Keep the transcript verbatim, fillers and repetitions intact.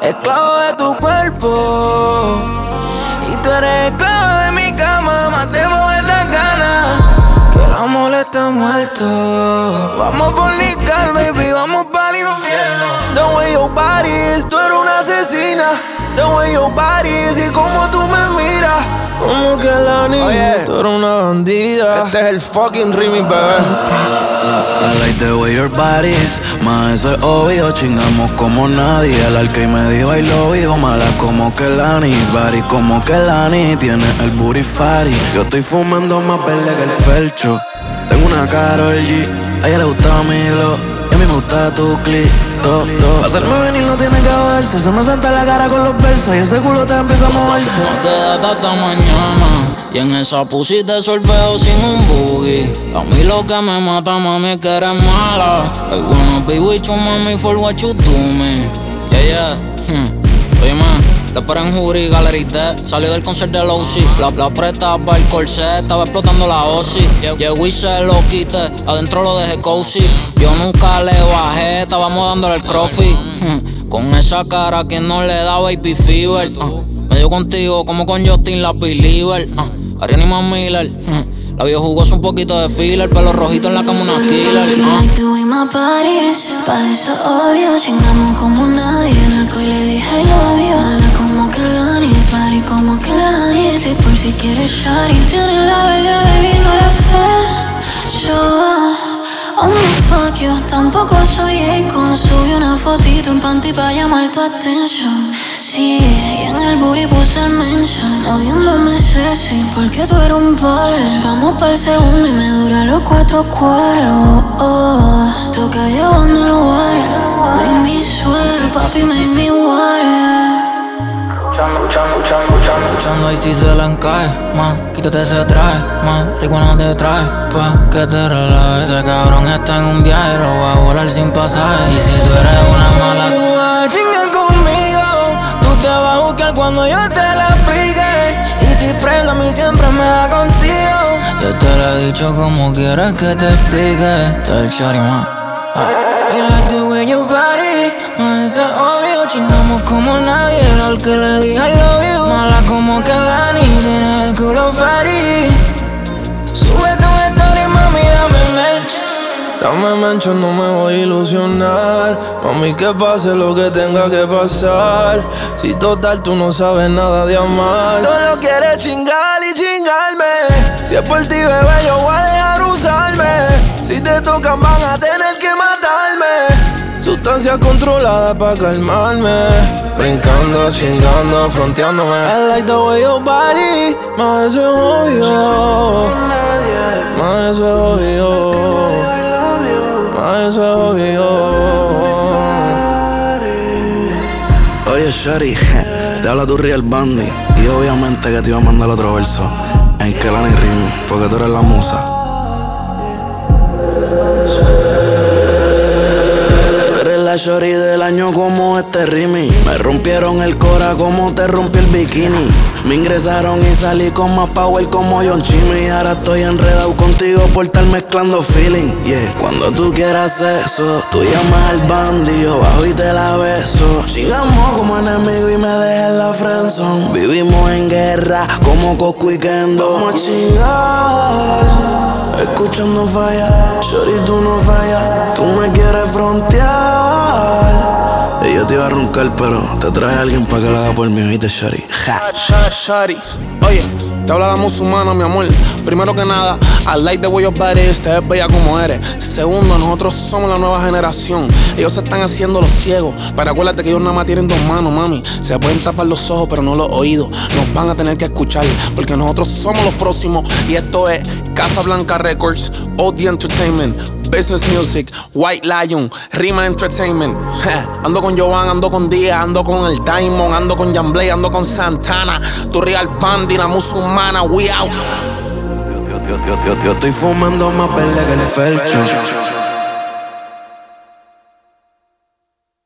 esclavo de tu cuerpo. Y tú eres esclavo de mi cama, matemos estas ganas. Que el amor está muerto. Vamos a fornicar, baby, vamos para el infierno. The way your body is, tú eres una asesina. The way your body is y como tú me miras. Como que la niña, oye, tú eres una bandida. Este es el fucking remix, bebé. I like the way your body is, más eso es obvio. Chingamos como nadie. El arcade me dijo I love you. Mala como que Lani, body como que Lani. Tiene el booty fatty. Yo estoy fumando más verde que el felcho. Tengo una Karol G, a ella le gustaba mi glow y a mí me gusta tu clip. To, to. Hacerme venir no tiene que joderse. Se me salta la cara con los versos y ese culo te empieza a moverse. No te das hasta mañana y en esa pussy te solfeo sin un boogie. A mí lo que me mata, mami, es que eres mala. I wanna be with you, mami, for what you do me. Yeah, yeah, hmm. Oye, man, la espera en Jury, Gallery D. Salió del concierto de Lousy. La, la presta para el corset, estaba explotando la Osi. Llegó y se lo quité, adentro lo dejé cozy. Yo nunca le bajé, estábamos dándole el crossfit. Hmm. Con esa cara, quien no le da baby fever. Uh. Medio contigo, como con Justin, la believer. Uh. Ariana y Man Miller. Hmm. La vio jugosa un poquito de filler, pelo rojito en la cama una killer. I like the way my body is, pa' eso obvio. Chingamos como nadie, en el coy le dije I love you. Mala como que Lanis, body como que Lanis. Y por si quieres shawty, tienes la verde, baby, no eres fea. Yo, I'm gonna fuck you, tampoco soy Akon. Subí una fotito en panty pa' llamar tu atención. Sí, y en el booty puse el mention. Moviéndome sexy, porque tú eres un baller. Vamos pa'l segundo y me dura los cuatro cuadros. Oh, oh. Toca llevando el water. Make me sweat, papi, make me water. Escuchando y si se la encaje, ma, quítate ese traje, ma, rico no te traje, pa' que te relajes. Ese cabrón está en un viaje, lo va a volar sin pasaje. Y si tú eres una mala, tú vas a chingar conmigo. Tú te vas a buscar cuando yo te la explique. Y si prendo a mí siempre me da contigo. Yo te lo he dicho como quieras que te explique. Tell shawty, ma. I like the way your body, ma, eso es obvio. Chingamos como nadie, al que le dije I love you. Mala como que Lani, tiene el culo fatty. Sube tu story, mami, dame mention. Dame mention, no me voy a ilusionar. Mami, que pase lo que tenga que pasar. Si total tú no sabes nada de amar. Solo quieres chingar y chingarme. Si es por ti, bebé, yo voy a dejar usarme. Si te tocan van a tener que matarme. Sustancias controladas pa' calmarme. Brincando, chingando, fronteándome. I like the way your body, más eso es obvio. Más eso es obvio. Más eso es obvio. Oye, shawty, te habla tu real bandy. Y obviamente que te iba a mandar otro verso en que Lani rime, porque tú eres la musa. La shorty del año como este Rimi. Me rompieron el cora como te rompí el bikini. Me ingresaron y salí con más power como John Chimmy. Y ahora estoy enredado contigo por estar mezclando feeling. Yeah, cuando tú quieras eso, tú llamas al bandido, bajo y te la beso. Chingamos como enemigo y me dejas en la friendzone. Vivimos en guerra como Coscu y Kendo. Vamos a chingar, escuchando falla. Shorty, tú no fallas, tú me quieres frontear. Y yo te iba a roncar, pero te traje a alguien pa' que lo haga por mí, ¿oíste, shawty? Shawty, oye, te habla la musulmana, mi amor. Primero que nada, I like the way your body is, te ves bella como eres. Segundo, nosotros somos la nueva generación. Ellos se están haciendo los ciegos, pero acuérdate que ellos nada más tienen dos manos, mami. Se pueden tapar los ojos, pero no los oídos. Nos van a tener que escuchar, porque nosotros somos los próximos. Y esto es Casablanca Records, O D Entertainment, Business Music, White Lion, Rima Entertainment. Ando con Jovan, ando con Díaz, ando con el Diamond, ando con Jamblay, ando con Santana. Tu real bandy, la musulmana, we out. Yo, yo, yo, yo, yo estoy fumando más verde que el felcho.